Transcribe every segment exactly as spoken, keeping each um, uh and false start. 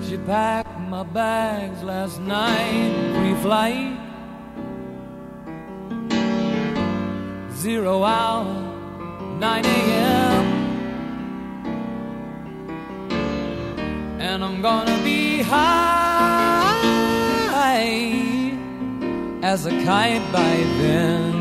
She packed my bags last night, pre-flight, zero hour, nine a.m. And I'm gonna be high as a kite by then.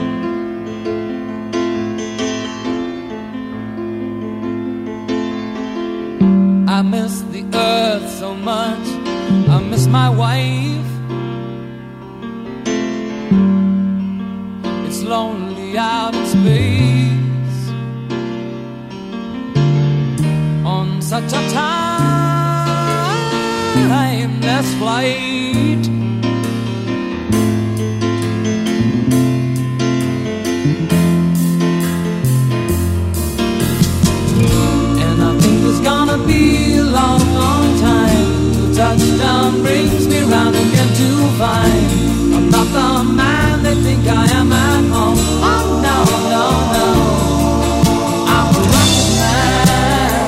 I miss the earth so much, I miss my wife. It's lonely out in space on such a timeless flight. And I think it's gonna be a long, long time till touchdown brings me round again to find I'm not the man they think I am at home. Oh no, no, no, I'm a rocket man,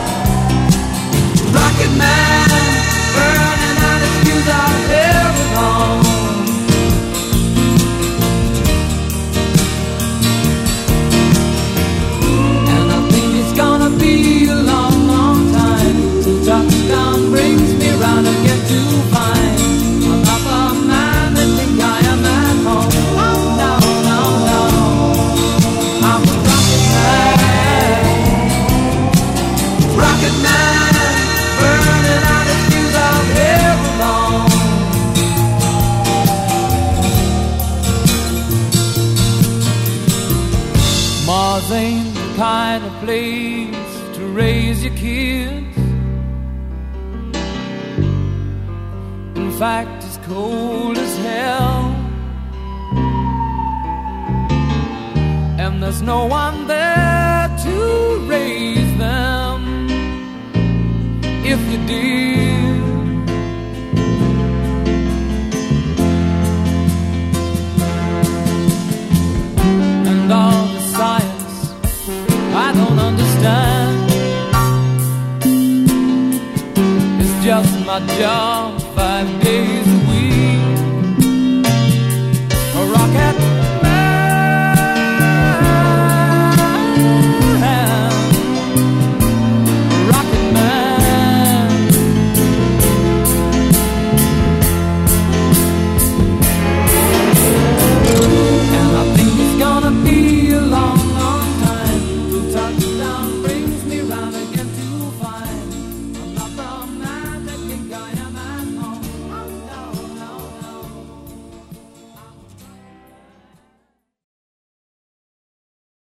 rocket man, burning out his fuse out here at home. And I think it's gonna be a long, long time till touchdown brings me round again to find I'm not the man they think I am at home. Oh no, no, no, I'm a rocket man, rocket man, burning out his fuse out here alone. Mars ain't the kind of place to raise your kids. In fact, it's cold as hell, and there's no one there to raise them if you did. And all the science I don't understand, it's just my job five days a